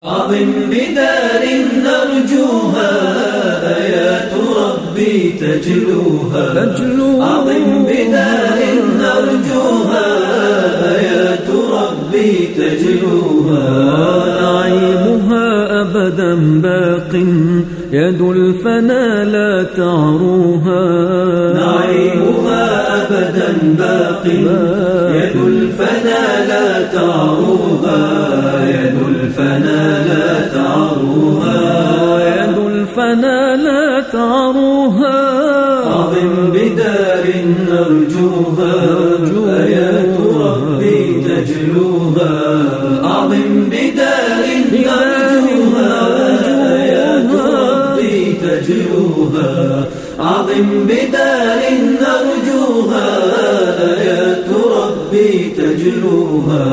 أعظم بدار نرجوها آيات ربي تجلوها. أعظم بدار نرجوها آيات ربي تجلوها. نعيمها أبدا باق يد الفنا لا تعروها. نعيمها أبدا باق يد الفنا لا تعروها. يد الفنا لا تعروها. يد الفنا لا تعروها. أعظم بدار نرجوها آيات ربي تجلوها. أعظم بدار نرجوها آيات ربي تجلوها. أعظم بدار نرجوها آيات ربي تجلوها.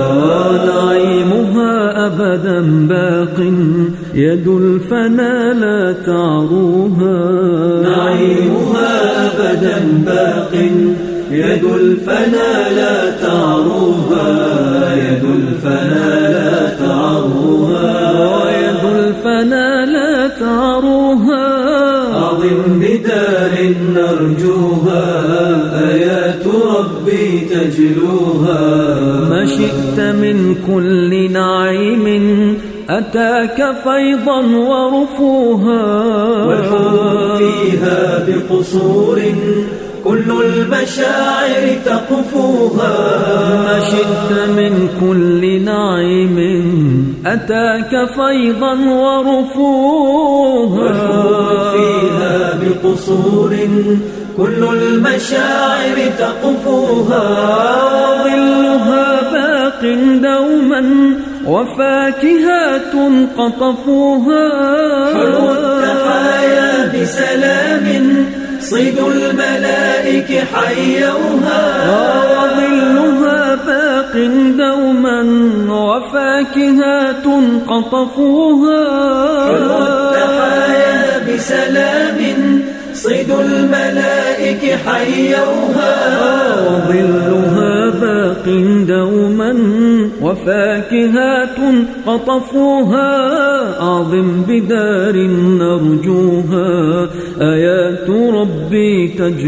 نعيمها أبدا باق يد الفنا لا تعروها. نعيمها أبدا باق يد الفنا لا تعروها. يد الفنا لا تعروها. يد الفنا لا تعروها. أعظم بدار نرجوها آيات ربي تجلوها. ما شئت من كل نعيم أتاك فيضا ورفوها. والحور فيها بقصور كل المشاعر تقفوها. ما شئت من كل نعيم أتاك فيضا ورفوها. والحور فيها بقصور كل المشاعر تقفوها. ظلها باق دوما وفاكهات قطفوها. حلو التحايا بسلام صيد الملائك حيوها. وظلها باق دوما وفاكهات قطفوها. حلو التحايا بسلام صيد الملائك حيوها. وظلها باق دوما وفاكهات قطفوها. أعظم بدار نرجوها آيات ربي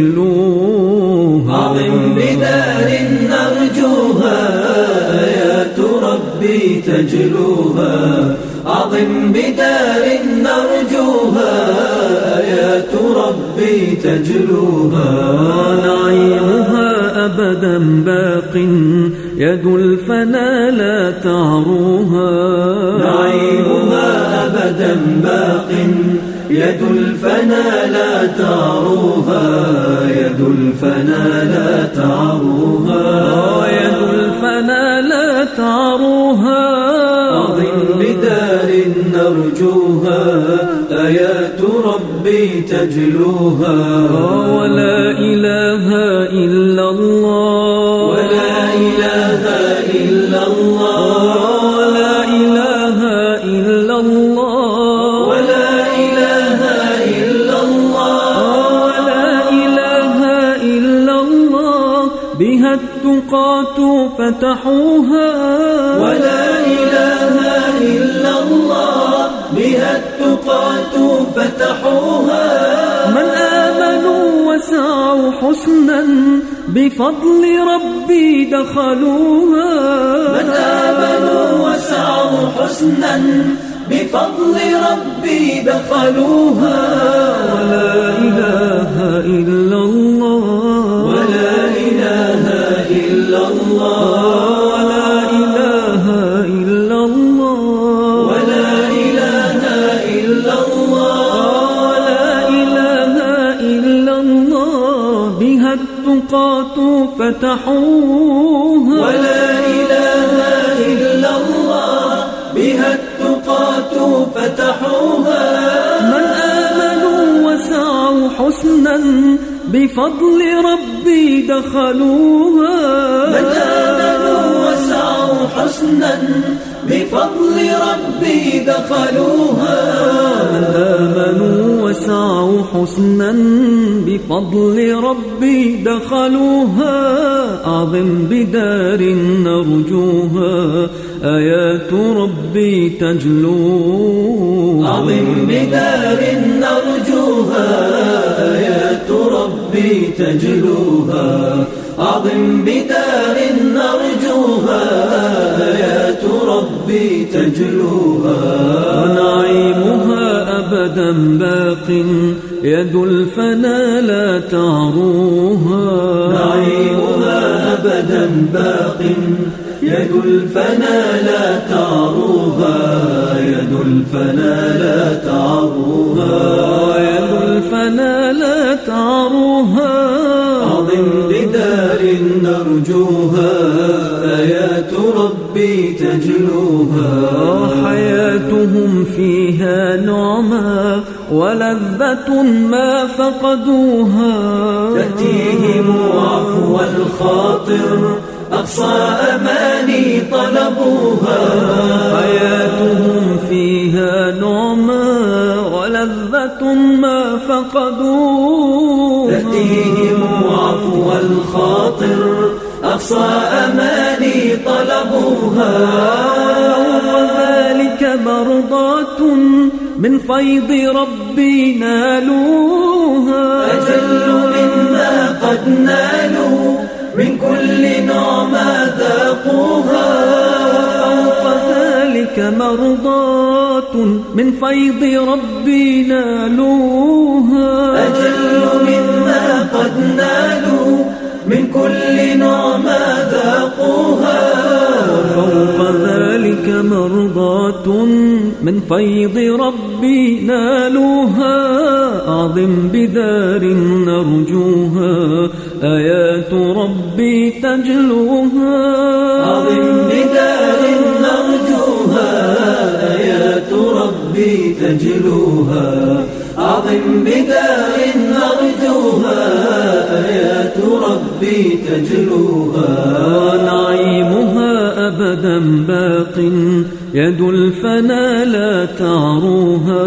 تجلوها. أعظم بدار نرجوها آيات ربي تجلوها. أعظم بدار نرجوها آيات ربي تجلوها. نعيمها أبدا باق يد الفنا لا تعروها. نعيمها أبدا باق يد الفنا لا تعروها. يد الفنا لا تعروها. يد الفنا لا تعروها. أعظم بدار نرجوها آيات ربي تجلوها. ولا إله إلا الله. ولا إله إلا الله. ولا إله إلا الله. ولا إله إلا الله. ولا إله إلا الله بها التقاة فتحوها. ولا إله إلا الله بها التقاة فتحوها. من آمنوا وسعوا حسنا بفضل ربي دخلوها. من آمنوا وسعوا حسنا بفضل ربي دخلوها. ولا إله إلا الله. ولا إله إلا الله. ولا إله إلا الله. ولا إله إلا الله. ولا إله إلا الله بها التقاة فتحوها. ولا إله إلا الله بها التقاة فتحوها. من آمنوا وسعوا حسنا بفضل ربي دخلوها. من آمنوا وسعوا حسنا بفضل ربي دخلوها. من آمنوا وسعوا حسنا بفضل ربي دخلوها. أعظم بدار نرجوها آيات ربي تجلوها. عظم بدار نرجوها آيات ربي تجلوها. عظم بدار نرجوها آيات ربي تجلوها. ونعيمها أبدا باق يد الفنا لا تعروها. نعيمها أبدا باق يد الفنا لا تعروها. يد الفنا لا تعروها. يد الفنا لا تعروها. عظم بدار نرجوها آيات ربي تجلوها. حياتهم فيها نعمة ولذة ما فقدوها. تأتيهم عفو الخاطر أقصى أماني طلبوها. حياتهم فيها نعمة ولذة ما فقدوها. تأتيهم عفو الخاطر أقصى أماني طلبوها. فوق ذلك مرضاة من فيض ربي نالوها. أجل مما قد نالوا من كل نعمة ذاقوها. فوق ذلك مرضاة من فيض ربي نالوها. أجل مما قد نالوا من كل نعمة ذاقوها. فوق ذلك مرضاة من فيض ربي نالوها. أعظم بدار نرجوها آيات ربي تجلوها. عظم بدار نرجوها آيات ربي تجلوها. عظم بدار نرجوها آيات ربي تجلوها. نعيمها أبدا باق يد الفنا لا تعروها.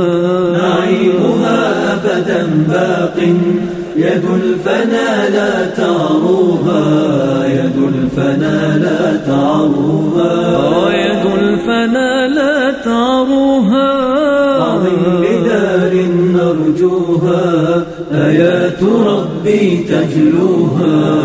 نعيمها أبدا باق يد الفنا لا تعروها. يد الفنا لا تعروها. يد الفنا لا تعروها. عظم بدار نرجوها آيات ربي تجلوها.